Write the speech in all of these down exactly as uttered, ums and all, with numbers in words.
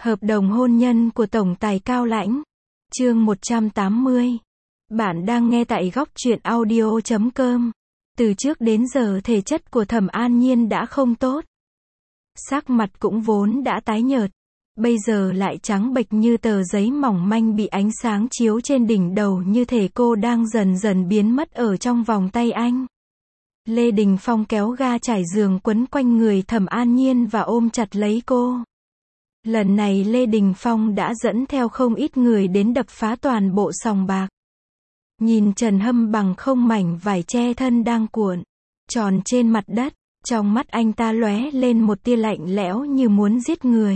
Hợp đồng hôn nhân của Tổng tài Cao Lãnh. Chương một trăm tám mươi. Bạn đang nghe tại góc truyện audio chấm com. Từ trước đến giờ thể chất của Thẩm An Nhiên đã không tốt. Sắc mặt cũng vốn đã tái nhợt. Bây giờ lại trắng bệch như tờ giấy mỏng manh bị ánh sáng chiếu trên đỉnh đầu, như thể cô đang dần dần biến mất ở trong vòng tay anh. Lê Đình Phong kéo ga trải giường quấn quanh người Thẩm An Nhiên và ôm chặt lấy cô. Lần này Lê Đình Phong đã dẫn theo không ít người đến đập phá toàn bộ sòng bạc. Nhìn Trần Hâm Bằng không mảnh vải che thân đang cuộn tròn trên mặt đất, trong mắt anh ta lóe lên một tia lạnh lẽo như muốn giết người.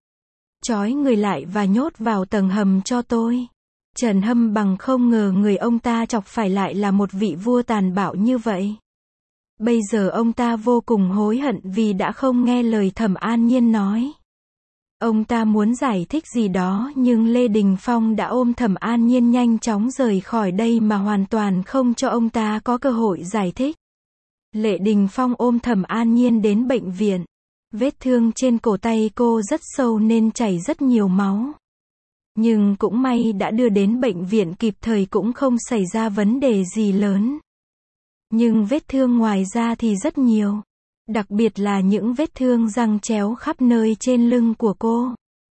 Trói người lại và nhốt vào tầng hầm cho tôi. Trần Hâm Bằng không ngờ người ông ta chọc phải lại là một vị vua tàn bạo như vậy. Bây giờ ông ta vô cùng hối hận vì đã không nghe lời Thẩm An Nhiên nói. Ông ta muốn giải thích gì đó nhưng Lê Đình Phong đã ôm Thẩm An Nhiên nhanh chóng rời khỏi đây mà hoàn toàn không cho ông ta có cơ hội giải thích. Lê Đình Phong ôm Thẩm An Nhiên đến bệnh viện. Vết thương trên cổ tay cô rất sâu nên chảy rất nhiều máu. Nhưng cũng may đã đưa đến bệnh viện kịp thời, cũng không xảy ra vấn đề gì lớn. Nhưng vết thương ngoài ra thì rất nhiều. Đặc biệt là những vết thương răng chéo khắp nơi trên lưng của cô.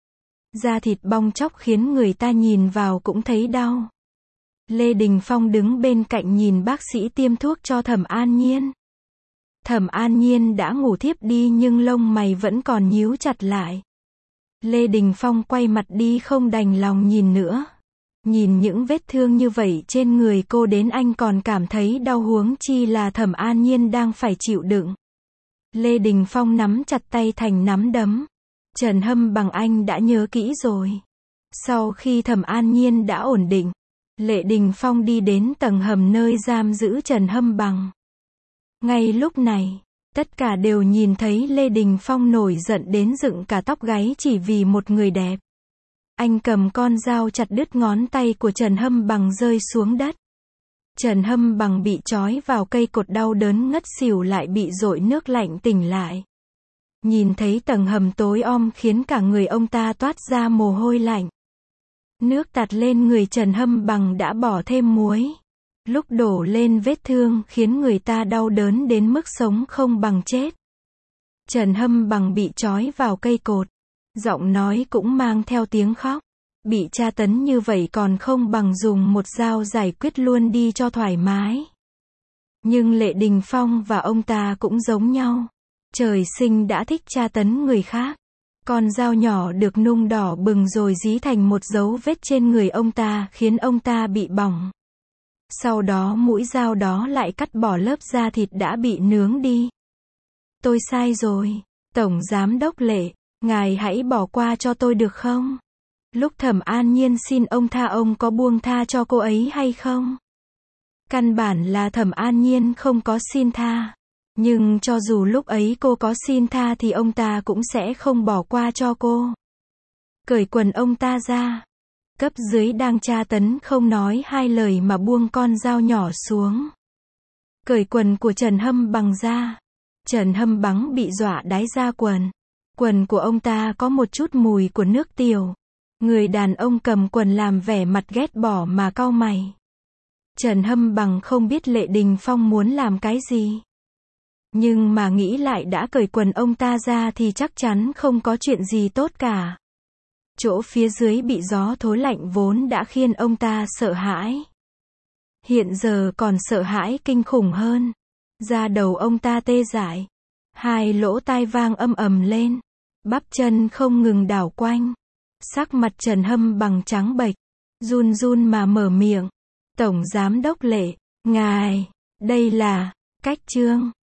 Da thịt bong tróc khiến người ta nhìn vào cũng thấy đau. Lê Đình Phong đứng bên cạnh nhìn bác sĩ tiêm thuốc cho Thẩm An Nhiên. Thẩm An Nhiên đã ngủ thiếp đi nhưng lông mày vẫn còn nhíu chặt lại. Lê Đình Phong quay mặt đi không đành lòng nhìn nữa. Nhìn những vết thương như vậy trên người cô đến anh còn cảm thấy đau, huống chi là Thẩm An Nhiên đang phải chịu đựng. Lê Đình Phong nắm chặt tay thành nắm đấm. Trần Hâm Bằng anh đã nhớ kỹ rồi. Sau khi Thẩm An Nhiên đã ổn định, Lê Đình Phong đi đến tầng hầm nơi giam giữ Trần Hâm Bằng. Ngay lúc này, tất cả đều nhìn thấy Lê Đình Phong nổi giận đến dựng cả tóc gáy chỉ vì một người đẹp. Anh cầm con dao chặt đứt ngón tay của Trần Hâm Bằng rơi xuống đất. Trần Hâm Bằng bị trói vào cây cột đau đớn ngất xỉu lại bị dội nước lạnh tỉnh lại. Nhìn thấy tầng hầm tối om khiến cả người ông ta toát ra mồ hôi lạnh. Nước tạt lên người Trần Hâm Bằng đã bỏ thêm muối. Lúc đổ lên vết thương khiến người ta đau đớn đến mức sống không bằng chết. Trần Hâm Bằng bị trói vào cây cột. Giọng nói cũng mang theo tiếng khóc. Bị tra tấn như vậy còn không bằng dùng một dao giải quyết luôn đi cho thoải mái. Nhưng Lê Đình Phong và ông ta cũng giống nhau. Trời sinh đã thích tra tấn người khác. Con dao nhỏ được nung đỏ bừng rồi dí thành một dấu vết trên người ông ta khiến ông ta bị bỏng. Sau đó mũi dao đó lại cắt bỏ lớp da thịt đã bị nướng đi. Tôi sai rồi. Tổng Giám đốc Lệ, ngài hãy bỏ qua cho tôi được không? Lúc Thẩm An Nhiên xin ông tha, ông có buông tha cho cô ấy hay không? Căn bản là Thẩm An Nhiên không có xin tha. Nhưng cho dù lúc ấy cô có xin tha thì ông ta cũng sẽ không bỏ qua cho cô. Cởi quần ông ta ra. Cấp dưới đang tra tấn không nói hai lời mà buông con dao nhỏ xuống. Cởi quần của Trần Hâm Bằng ra. Trần Hâm Bằng bị dọa đái ra quần. Quần của ông ta có một chút mùi của nước tiểu. Người đàn ông cầm quần làm vẻ mặt ghét bỏ mà cau mày. Trần Hâm Bằng không biết Lê Đình Phong muốn làm cái gì. Nhưng mà nghĩ lại đã cởi quần ông ta ra thì chắc chắn không có chuyện gì tốt cả. Chỗ phía dưới bị gió thối lạnh vốn đã khiến ông ta sợ hãi. Hiện giờ còn sợ hãi kinh khủng hơn. Da đầu ông ta tê dại. Hai lỗ tai vang âm ầm lên. Bắp chân không ngừng đảo quanh. Sắc mặt Trần Hâm Bằng trắng bệch. Run run mà mở miệng. Tổng Giám đốc Lệ, ngài, đây là cách trương.